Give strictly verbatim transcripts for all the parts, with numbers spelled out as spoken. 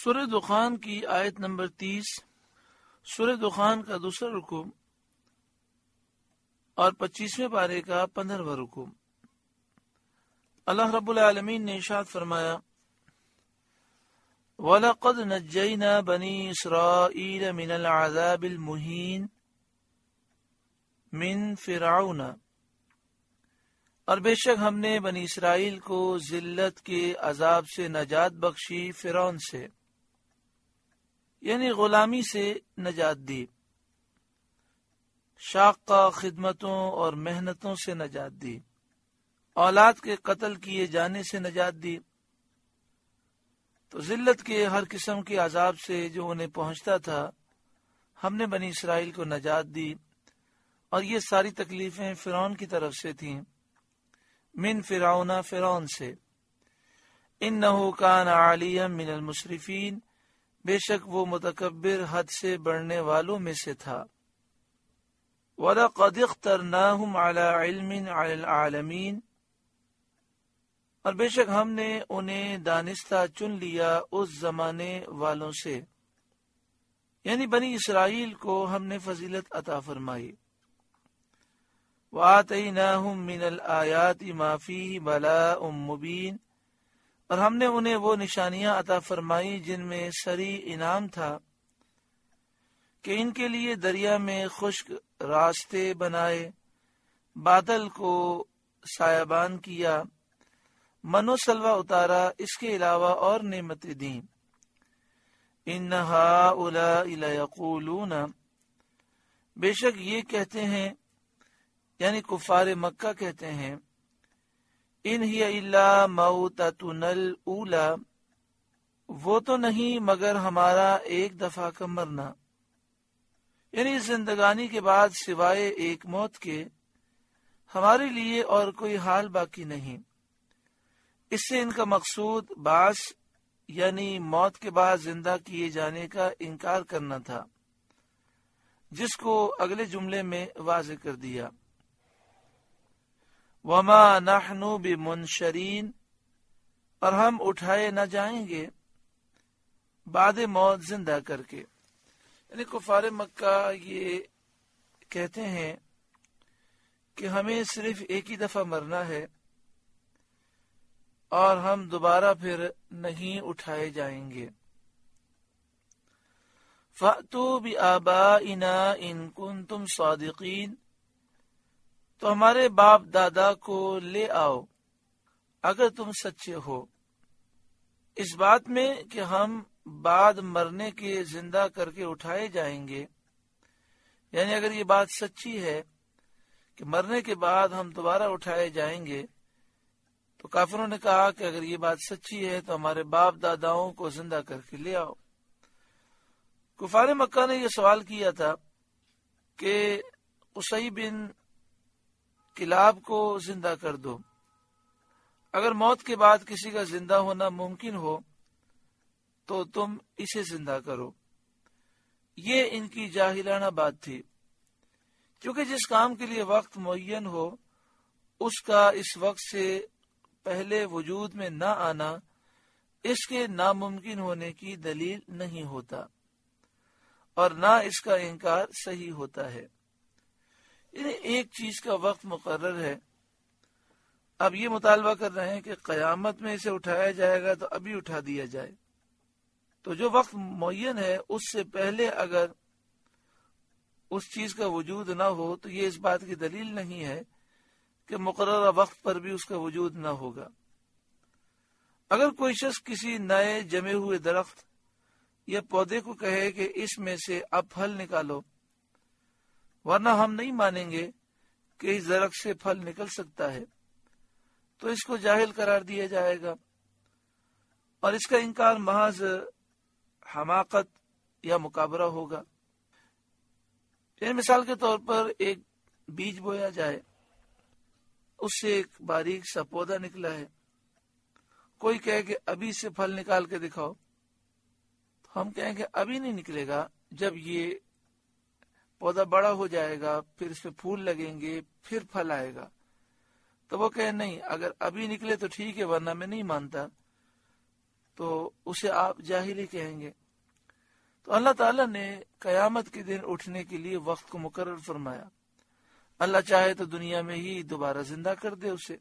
سورہ دخان کی آیت نمبر تیس، سورہ دخان کا دوسرا رکوع اور پچیسویں پارے کا پندرہواں رکوع۔ اللہ رب العالمین نے ارشاد فرمایا، وَلَقَدْ نَجَّيْنَا بَنِي إِسْرَائِيلَ مِنَ الْعَذَابِ الْمُهِينِ مِنْ فِرْعَوْنَ، اور بے شک ہم نے بنی اسرائیل کو ذلت کے عذاب سے نجات بخشی فرعون سے، یعنی غلامی سے نجات دی، شاقہ خدمتوں اور محنتوں سے نجات دی، اولاد کے قتل کیے جانے سے نجات دی۔ تو ذلت کے ہر قسم کے عذاب سے جو انہیں پہنچتا تھا ہم نے بنی اسرائیل کو نجات دی، اور یہ ساری تکلیفیں فرعون کی طرف سے تھیں، من فرعون فرعون سے، انہ کان عالیا من المسرفین، بے شک وہ متکبر حد سے بڑھنے والوں میں سے تھا۔ وَلَقَدِ اخْتَرْنَاهُمْ عَلَى عِلْمٍ عَلَى الْعَالَمِينَ، اور بے شک ہم نے انہیں دانستہ چن لیا اس زمانے والوں سے، یعنی بنی اسرائیل کو ہم نے فضیلت عطا فرمائی۔ وَآتَيْنَاهُمْ مِنَ الْآيَاتِ مَا فِيهِ بَلَاءٌ مُبِينٌ، اور ہم نے انہیں وہ نشانیاں عطا فرمائی جن میں سری انعام تھا، کہ ان کے لیے دریا میں خشک راستے بنائے، بادل کو سایبان کیا، من و سلوہ اتارا، اس کے علاوہ اور نعمتیں دیں۔ ان ہؤلاء لیقولون، بے شک یہ کہتے ہیں، یعنی کفار مکہ کہتے ہیں، ان ہی الا موتتنا الاولی، وہ تو نہیں مگر ہمارا ایک دفعہ کا مرنا، یعنی زندگانی کے بعد سوائے ایک موت کے ہمارے لیے اور کوئی حال باقی نہیں۔ اس سے ان کا مقصود بعث یعنی موت کے بعد زندہ کیے جانے کا انکار کرنا تھا، جس کو اگلے جملے میں واضح کر دیا۔ وَمَا نَحْنُ بِمُنشَرِينَ، اور ہم اٹھائے نہ جائیں گے بعد موت زندہ کر کے، یعنی کفار مکہ یہ کہتے ہیں کہ ہمیں صرف ایک ہی دفعہ مرنا ہے اور ہم دوبارہ پھر نہیں اٹھائے جائیں گے۔ فَأْتُوا بِآبَائِنَا إِن كُنتُمْ صَادِقِينَ، تو ہمارے باپ دادا کو لے آؤ اگر تم سچے ہو اس بات میں کہ ہم بعد مرنے کے زندہ کر کے اٹھائے جائیں گے، یعنی اگر یہ بات سچی ہے کہ مرنے کے بعد ہم دوبارہ اٹھائے جائیں گے، تو کافروں نے کہا کہ اگر یہ بات سچی ہے تو ہمارے باپ داداؤں کو زندہ کر کے لے آؤ۔ کفار مکہ نے یہ سوال کیا تھا کہ قصی بن کلاب کو زندہ کر دو، اگر موت کے بعد کسی کا زندہ ہونا ممکن ہو تو تم اسے زندہ کرو۔ یہ ان کی جاہلانہ بات تھی، کیونکہ جس کام کے لیے وقت معین ہو اس کا اس وقت سے پہلے وجود میں نہ آنا اس کے ناممکن ہونے کی دلیل نہیں ہوتا، اور نہ اس کا انکار صحیح ہوتا ہے۔ یعنی ایک چیز کا وقت مقرر ہے، اب یہ مطالبہ کر رہے ہیں کہ قیامت میں اسے اٹھایا جائے گا تو ابھی اٹھا دیا جائے، تو جو وقت معین ہے اس سے پہلے اگر اس چیز کا وجود نہ ہو تو یہ اس بات کی دلیل نہیں ہے کہ مقررہ وقت پر بھی اس کا وجود نہ ہوگا۔ اگر کوئی شخص کسی نئے جمے ہوئے درخت یا پودے کو کہے کہ اس میں سے اب پھل نکالو، ورنہ ہم نہیں مانیں گے کہ اس درخت سے پھل نکل سکتا ہے، تو اس کو جاہل قرار دیا جائے گا، اور اس کا انکار محض حماقت یا مکابرہ ہوگا۔ یعنی مثال کے طور پر ایک بیج بویا جائے، اس سے ایک باریک سا پودا نکلا ہے، کوئی کہے کہ ابھی سے پھل نکال کے دکھاؤ، تو ہم کہیں کہ ابھی نہیں نکلے گا، جب یہ پودا بڑا ہو جائے گا پھر اس پہ پھول لگیں گے پھر پھل آئے گا، تو وہ کہے نہیں اگر ابھی نکلے تو ٹھیک ہے ورنہ میں نہیں مانتا۔ تو اسے آپ جاہلی کہیں گے۔ تو اللہ تعالیٰ نے قیامت کے دن اٹھنے کے لیے وقت کو مقرر فرمایا۔ اللہ چاہے تو دنیا میں ہی دوبارہ زندہ کر دے اسے،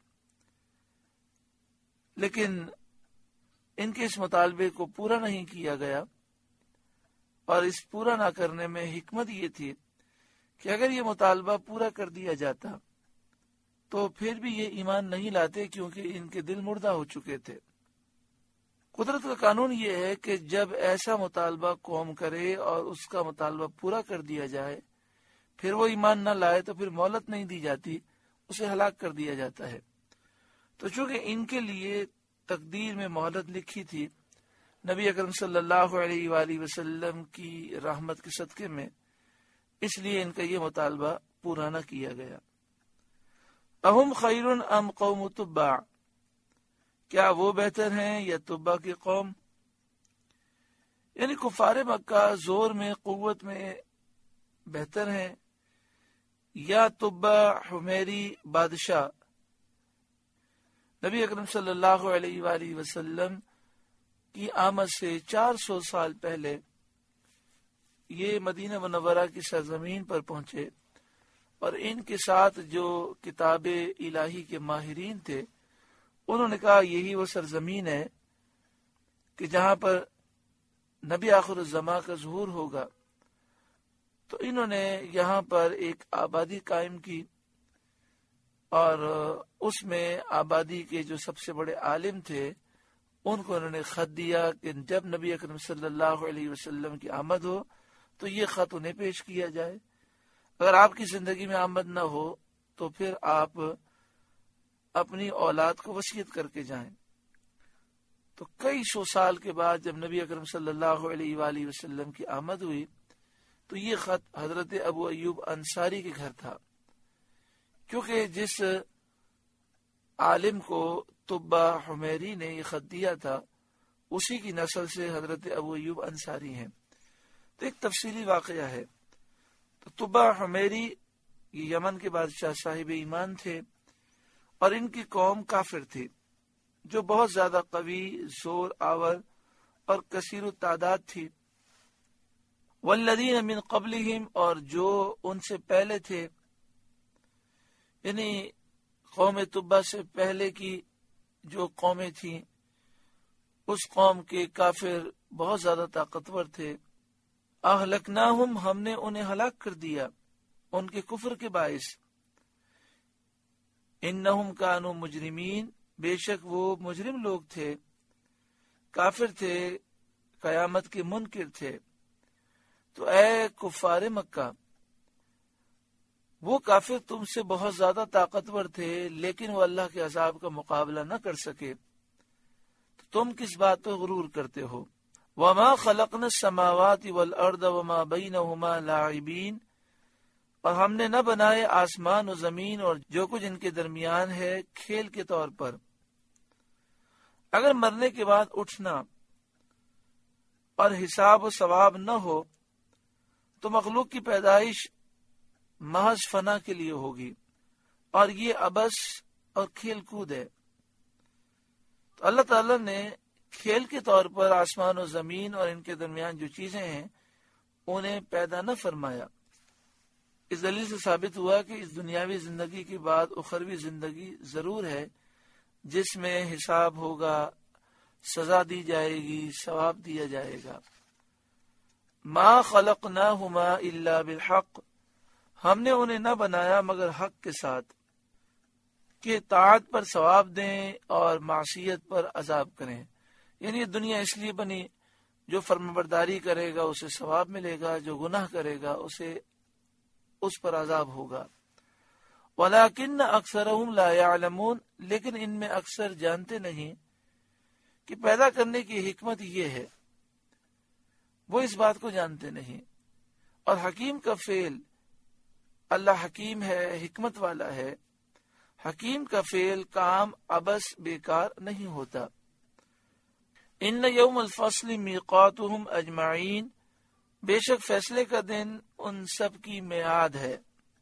لیکن ان کے اس مطالبے کو پورا نہیں کیا گیا، اور اس پورا نہ کرنے میں حکمت یہ تھی کہ اگر یہ مطالبہ پورا کر دیا جاتا تو پھر بھی یہ ایمان نہیں لاتے، کیونکہ ان کے دل مردہ ہو چکے تھے۔ قدرت کا قانون یہ ہے کہ جب ایسا مطالبہ قوم کرے اور اس کا مطالبہ پورا کر دیا جائے، پھر وہ ایمان نہ لائے تو پھر مہلت نہیں دی جاتی، اسے ہلاک کر دیا جاتا ہے۔ تو چونکہ ان کے لیے تقدیر میں مہلت لکھی تھی، نبی اکرم صلی اللہ علیہ وآلہ وسلم کی رحمت کے صدقے میں، اس لیے ان کا یہ مطالبہ پورا نہ کیا گیا۔ اہم خیر ام قوم تبع، کیا وہ بہتر ہیں یا تبع کی قوم؟ یعنی کفار مکہ زور میں، قوت میں بہتر ہیں یا تبع حمیری بادشاہ؟ نبی اکرم صلی اللہ علیہ وآلہ وسلم کی آمد سے چار سو سال پہلے یہ مدینہ منورہ کی سرزمین پر پہنچے، اور ان کے ساتھ جو کتاب الہی کے ماہرین تھے، انہوں نے کہا یہی وہ سرزمین ہے کہ جہاں پر نبی آخر الزماں کا ظہور ہوگا۔ تو انہوں نے یہاں پر ایک آبادی قائم کی، اور اس میں آبادی کے جو سب سے بڑے عالم تھے ان کو انہوں نے خط دیا کہ جب نبی اکرم صلی اللہ علیہ وسلم کی آمد ہو تو یہ خط انہیں پیش کیا جائے، اگر آپ کی زندگی میں آمد نہ ہو تو پھر آپ اپنی اولاد کو وصیت کر کے جائیں۔ تو کئی سو سال کے بعد جب نبی اکرم صلی اللہ علیہ وآلہ وسلم کی آمد ہوئی تو یہ خط حضرت ابو ایوب انصاری کے گھر تھا، کیونکہ جس عالم کو تبع حمیری نے یہ خط دیا تھا اسی کی نسل سے حضرت ابو ایوب انصاری ہیں۔ تو ایک تفصیلی واقعہ ہے۔ تو تبع حمیری یہ یمن کے بادشاہ صاحب ایمان تھے، اور ان کی قوم کافر تھی جو بہت زیادہ قوی، زور آور اور کثیر التعداد تھی۔ والذین من قبلہم، اور جو ان سے پہلے تھے، یعنی قوم تبع سے پہلے کی جو قومیں تھیں اس قوم کے کافر بہت زیادہ طاقتور تھے۔ اہلکناہم، ہم نے انہیں ہلاک کر دیا ان کے کفر کے باعث۔ انہم کانوا مجرمین، بے شک وہ مجرم لوگ تھے، کافر تھے، قیامت کے منکر تھے۔ تو اے کفار مکہ، وہ کافر تم سے بہت زیادہ طاقتور تھے لیکن وہ اللہ کے عذاب کا مقابلہ نہ کر سکے، تو تم کس بات پر غرور کرتے ہو؟ وما خلقنا السماوات والارض وما بینہما لاعبین، اور ہم نے نہ بنائے آسمان و زمین اور جو کچھ ان کے درمیان ہے کھیل کے طور پر۔ اگر مرنے کے بعد اٹھنا اور حساب و ثواب نہ ہو تو مخلوق کی پیدائش محض فنا کے لیے ہوگی، اور یہ عبث اور کھیل کود ہے۔ تو اللہ تعالیٰ نے کھیل کے طور پر آسمان و زمین اور ان کے درمیان جو چیزیں ہیں انہیں پیدا نہ فرمایا۔ اس دلیل سے ثابت ہوا کہ اس دنیاوی زندگی کے بعد اخروی زندگی ضرور ہے، جس میں حساب ہوگا، سزا دی جائے گی، ثواب دیا جائے گا۔ ما خلقناہما الا بالحق، ہم نے انہیں نہ بنایا مگر حق کے ساتھ کہ طاعت پر ثواب دیں اور معصیت پر عذاب کریں۔ یعنی یہ دنیا اس لیے بنی، جو فرمانبرداری کرے گا اسے ثواب ملے گا، جو گناہ کرے گا اسے اس پر عذاب ہوگا۔ وَلَكِنَّ أَكْثَرَهُمْ لَا يَعْلَمُونَ، لیکن ان میں اکثر جانتے نہیں کہ پیدا کرنے کی حکمت یہ ہے، وہ اس بات کو جانتے نہیں۔ اور حکیم کا فعل، اللہ حکیم ہے، حکمت والا ہے، حکیم کا فعل کام عبث بیکار نہیں ہوتا۔ ان یوم الفصل میقاتہم اجمعین، بے شک فیصلے کا دن ان سب کی میعاد ہے،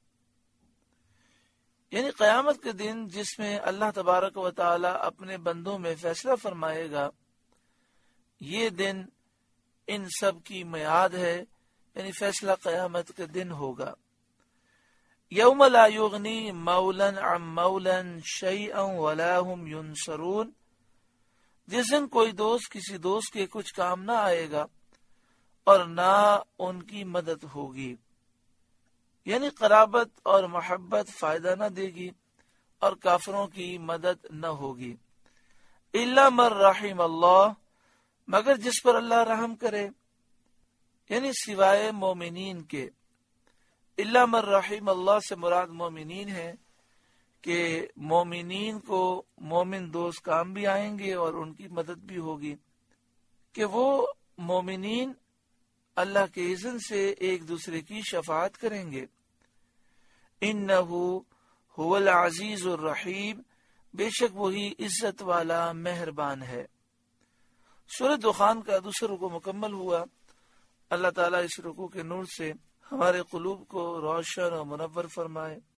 یعنی قیامت کے دن جس میں اللہ تبارک و تعالی اپنے بندوں میں فیصلہ فرمائے گا یہ دن ان سب کی میعاد ہے، یعنی فیصلہ قیامت کے دن ہوگا۔ یوم لا یغنی مولا عن مولا شیئا ولا هم ینصرون، جس دن کوئی دوست کسی دوست کے کچھ کام نہ آئے گا اور نہ ان کی مدد ہوگی، یعنی قرابت اور محبت فائدہ نہ دے گی اور کافروں کی مدد نہ ہوگی۔ الا من رحم اللہ، مگر جس پر اللہ رحم کرے، یعنی سوائے مومنین کے۔ الا من رحم اللہ سے مراد مومنین ہے کہ مومنین کو مومن دوست کام بھی آئیں گے اور ان کی مدد بھی ہوگی، کہ وہ مومنین اللہ کے اذن سے ایک دوسرے کی شفاعت کریں گے۔ انہو هو العزیز الرحیم، بے شک وہی عزت والا مہربان ہے۔ سورہ دخان کا دوسرا رکوع مکمل ہوا۔ اللہ تعالیٰ اس رکوع کے نور سے ہمارے قلوب کو روشن اور منور فرمائے۔